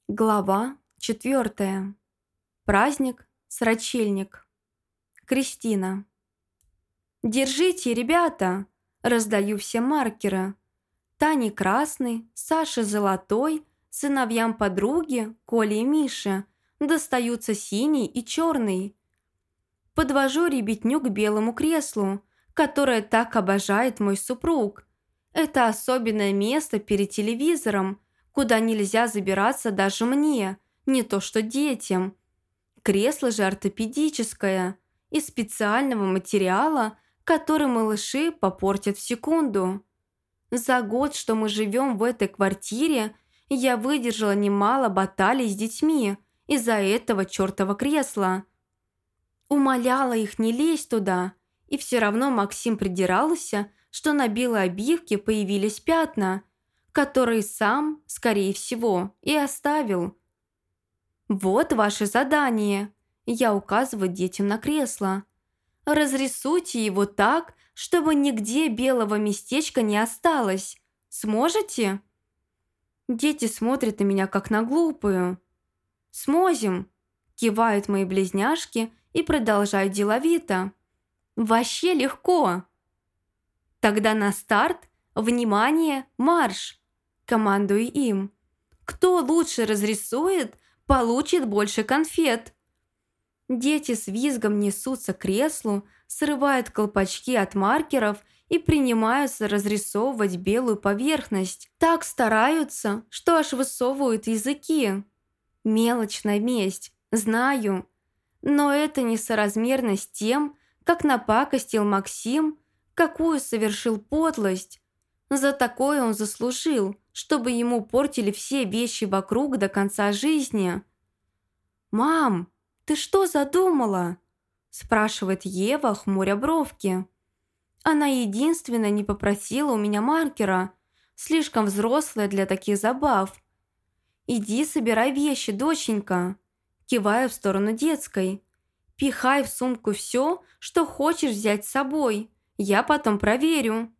Глава 4. Праздник, срочельник. Кристина. «Держите, ребята!» Раздаю все маркеры. Тане красный, Саше золотой, сыновьям подруги, Коле и Мише достаются синий и черный. Подвожу ребятню к белому креслу, которое так обожает мой супруг. Это особенное место перед телевизором, куда нельзя забираться даже мне, не то что детям. Кресло же ортопедическое, из специального материала, который малыши попортят в секунду. За год, что мы живем в этой квартире, я выдержала немало баталий с детьми из-за этого чертова кресла. Умоляла их не лезть туда, и все равно Максим придирался, что на белой обивке появились пятна, которые сам, скорее всего, и оставил. «Вот ваше задание», – я указываю детям на кресло. «Разрисуйте его так, чтобы нигде белого местечка не осталось. Сможете?» Дети смотрят на меня как на глупую. «Смозим», – кивают мои близняшки и продолжают деловито. «Вообще легко». «Тогда на старт, внимание, марш!» Командую им. «Кто лучше разрисует, получит больше конфет». Дети с визгом несутся к креслу, срывают колпачки от маркеров и принимаются разрисовывать белую поверхность. Так стараются, что аж высовывают языки. Мелочная месть, знаю. Но это несоразмерно с тем, как напакостил Максим, какую совершил подлость. За такое он заслужил, чтобы ему портили все вещи вокруг до конца жизни. «Мам, ты что задумала?» – спрашивает Ева, хмуря бровки. Она единственная не попросила у меня маркера, слишком взрослая для таких забав. «Иди собирай вещи, доченька», – киваю в сторону детской. «Пихай в сумку все, что хочешь взять с собой, я потом проверю».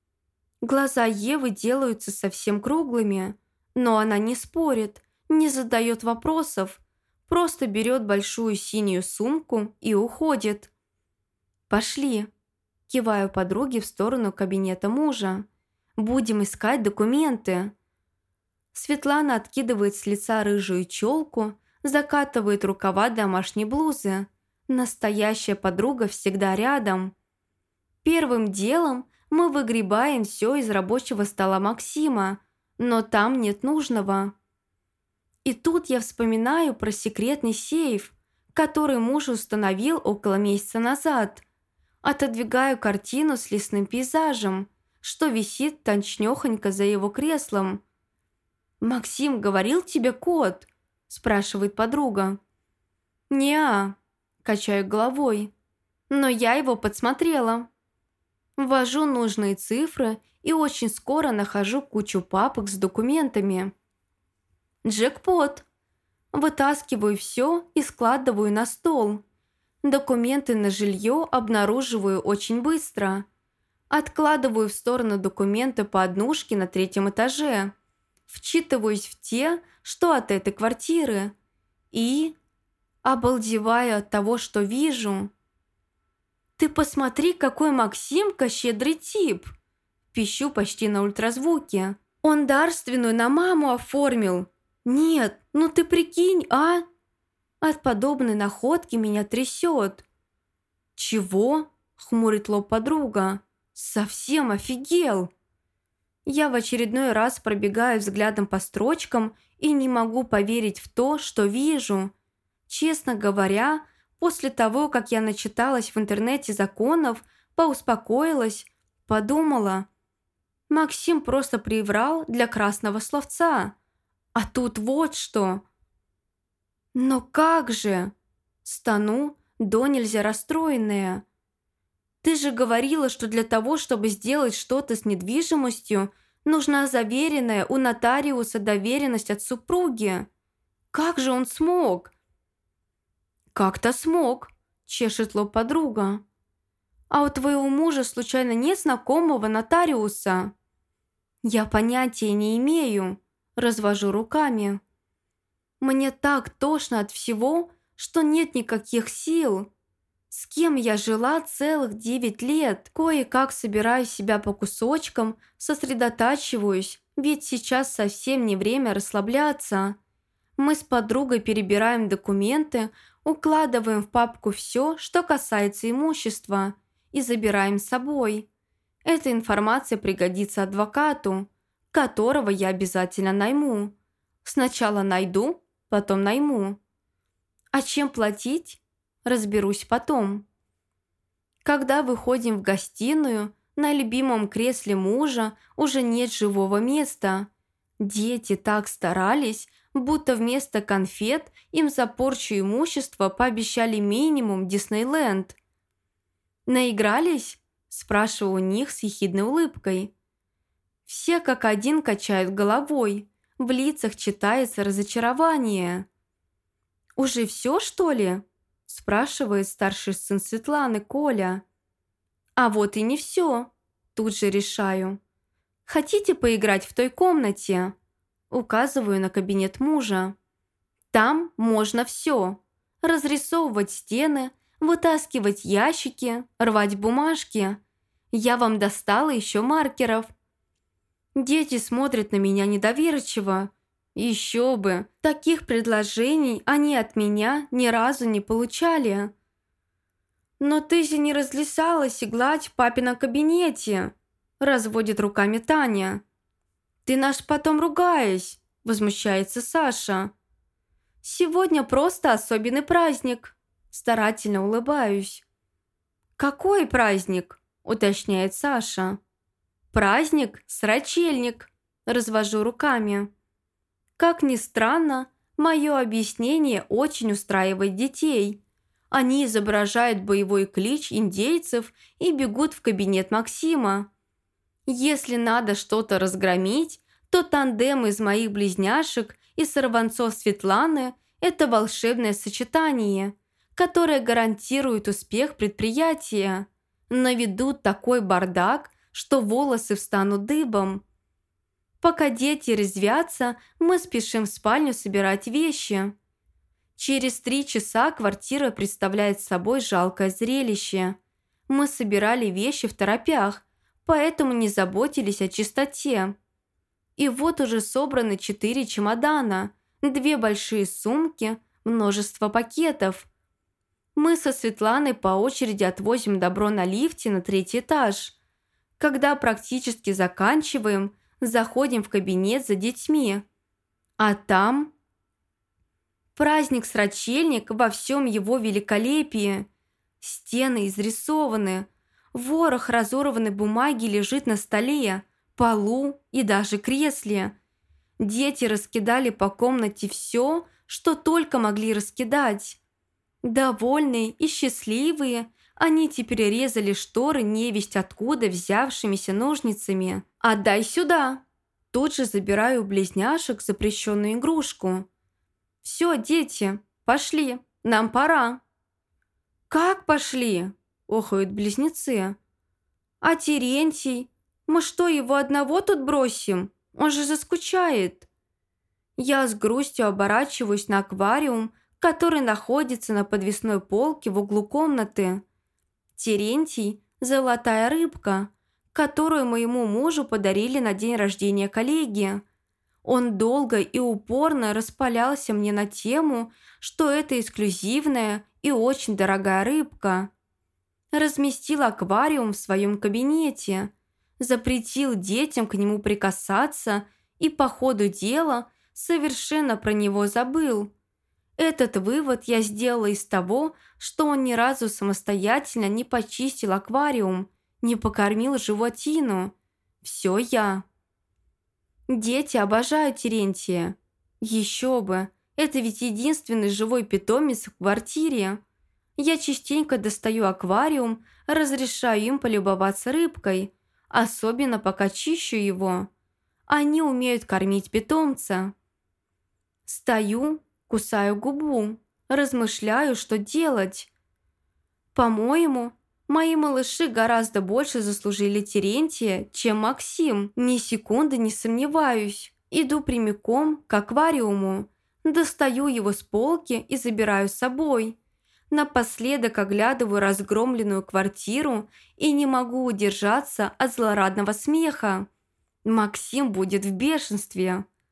Глаза Евы делаются совсем круглыми, но она не спорит, не задает вопросов, просто берет большую синюю сумку и уходит. «Пошли», – киваю подруге в сторону кабинета мужа. «Будем искать документы». Светлана откидывает с лица рыжую челку, закатывает рукава домашней блузы. Настоящая подруга всегда рядом. Первым делом мы выгребаем все из рабочего стола Максима, но там нет нужного. И тут я вспоминаю про секретный сейф, который муж установил около месяца назад. Отодвигаю картину с лесным пейзажем, что висит точнёхонько за его креслом. «Максим говорил тебе код?» – спрашивает подруга. «Не-а», – качаю головой, – «но я его подсмотрела». Ввожу нужные цифры и очень скоро нахожу кучу папок с документами. Джекпот. Вытаскиваю все и складываю на стол. Документы на жилье обнаруживаю очень быстро. Откладываю в сторону документы по однушке на 3-м этаже. Вчитываюсь в те, что от этой квартиры. И обалдеваю от того, что вижу. «Ты посмотри, какой Максимка щедрый тип!» Пищу почти на ультразвуке. «Он дарственную на маму оформил!» «Нет, ну ты прикинь, а?» От подобной находки меня трясет. «Чего?» – хмурит лоб подруга. «Совсем офигел!» Я в очередной раз пробегаю взглядом по строчкам и не могу поверить в то, что вижу. Честно говоря, после того, как я начиталась в интернете законов, поуспокоилась, подумала, Максим просто приврал для красного словца. А тут вот что. Но как же? Стану, до нельзя расстроенная. Ты же говорила, что для того, чтобы сделать что-то с недвижимостью, нужна заверенная у нотариуса доверенность от супруги. Как же он смог? «Как-то смог», – чешет лоб подруга. «А у твоего мужа случайно нет знакомого нотариуса?» «Я понятия не имею», – развожу руками. Мне так тошно от всего, что нет никаких сил. С кем я жила целых 9 лет? Кое-как собираю себя по кусочкам, сосредотачиваюсь, ведь сейчас совсем не время расслабляться. Мы с подругой перебираем документы, укладываем в папку все, что касается имущества, и забираем с собой. Эта информация пригодится адвокату, которого я обязательно найму. Сначала найду, потом найму. А чем платить? Разберусь потом. Когда выходим в гостиную, на любимом кресле мужа уже нет живого места. Дети так старались, будто вместо конфет им за порчу имущества пообещали минимум Диснейленд. «Наигрались?» – спрашиваю у них с ехидной улыбкой. Все как один качают головой, в лицах читается разочарование. «Уже все, что ли?» – спрашивает старший сын Светланы, Коля. «А вот и не все», – тут же решаю. «Хотите поиграть в той комнате?» Указываю на кабинет мужа. «Там можно все. Разрисовывать стены, вытаскивать ящики, рвать бумажки. Я вам достала еще маркеров». Дети смотрят на меня недоверчиво. Еще бы, таких предложений они от меня ни разу не получали. «Но ты же не разлисалась и гладь в папином кабинете», разводит руками Таня. «Ты наш потом ругаешь», возмущается Саша. «Сегодня просто особенный праздник», старательно улыбаюсь. «Какой праздник?» уточняет Саша. «Праздник Срачельник», развожу руками. Как ни странно, мое объяснение очень устраивает детей. Они изображают боевой клич индейцев и бегут в кабинет Максима. Если надо что-то разгромить, то тандем из моих близняшек и сорванцов Светланы – это волшебное сочетание, которое гарантирует успех предприятия. Наведут такой бардак, что волосы встанут дыбом. Пока дети резвятся, мы спешим в спальню собирать вещи. Через 3 часа квартира представляет собой жалкое зрелище. Мы собирали вещи второпях, поэтому не заботились о чистоте. И вот уже собраны 4 чемодана, 2 большие сумки, множество пакетов. Мы со Светланой по очереди отвозим добро на лифте на 3-й этаж. Когда практически заканчиваем, заходим в кабинет за детьми. А там праздник-срачельник во всем его великолепии. Стены изрисованы, ворох разорванной бумаги лежит на столе, полу и даже кресле. Дети раскидали по комнате все, что только могли раскидать. Довольные и счастливые, они теперь резали шторы невесть откуда взявшимися ножницами. «Отдай сюда!» Тут же забираю у близняшек запрещенную игрушку. «Все, дети, пошли, нам пора». «Как пошли?» – охают близнецы. «А Терентий? Мы что, его одного тут бросим? Он же заскучает». Я с грустью оборачиваюсь на аквариум, который находится на подвесной полке в углу комнаты. Терентий – золотая рыбка, которую моему мужу подарили на день рождения коллеги. Он долго и упорно распалялся мне на тему, что это эксклюзивная и очень дорогая рыбка. Разместил аквариум в своем кабинете, запретил детям к нему прикасаться и по ходу дела совершенно про него забыл. Этот вывод я сделала из того, что он ни разу самостоятельно не почистил аквариум, не покормил животину. Все я. Дети обожают Терентия. Еще бы, это ведь единственный живой питомец в квартире. Я частенько достаю аквариум, разрешаю им полюбоваться рыбкой, особенно пока чищу его. Они умеют кормить питомца. Стою, кусаю губу, размышляю, что делать. По-моему, мои малыши гораздо больше заслужили Терентия, чем Максим. Ни секунды не сомневаюсь. Иду прямиком к аквариуму. Достаю его с полки и забираю с собой. Напоследок оглядываю разгромленную квартиру и не могу удержаться от злорадного смеха. Максим будет в бешенстве.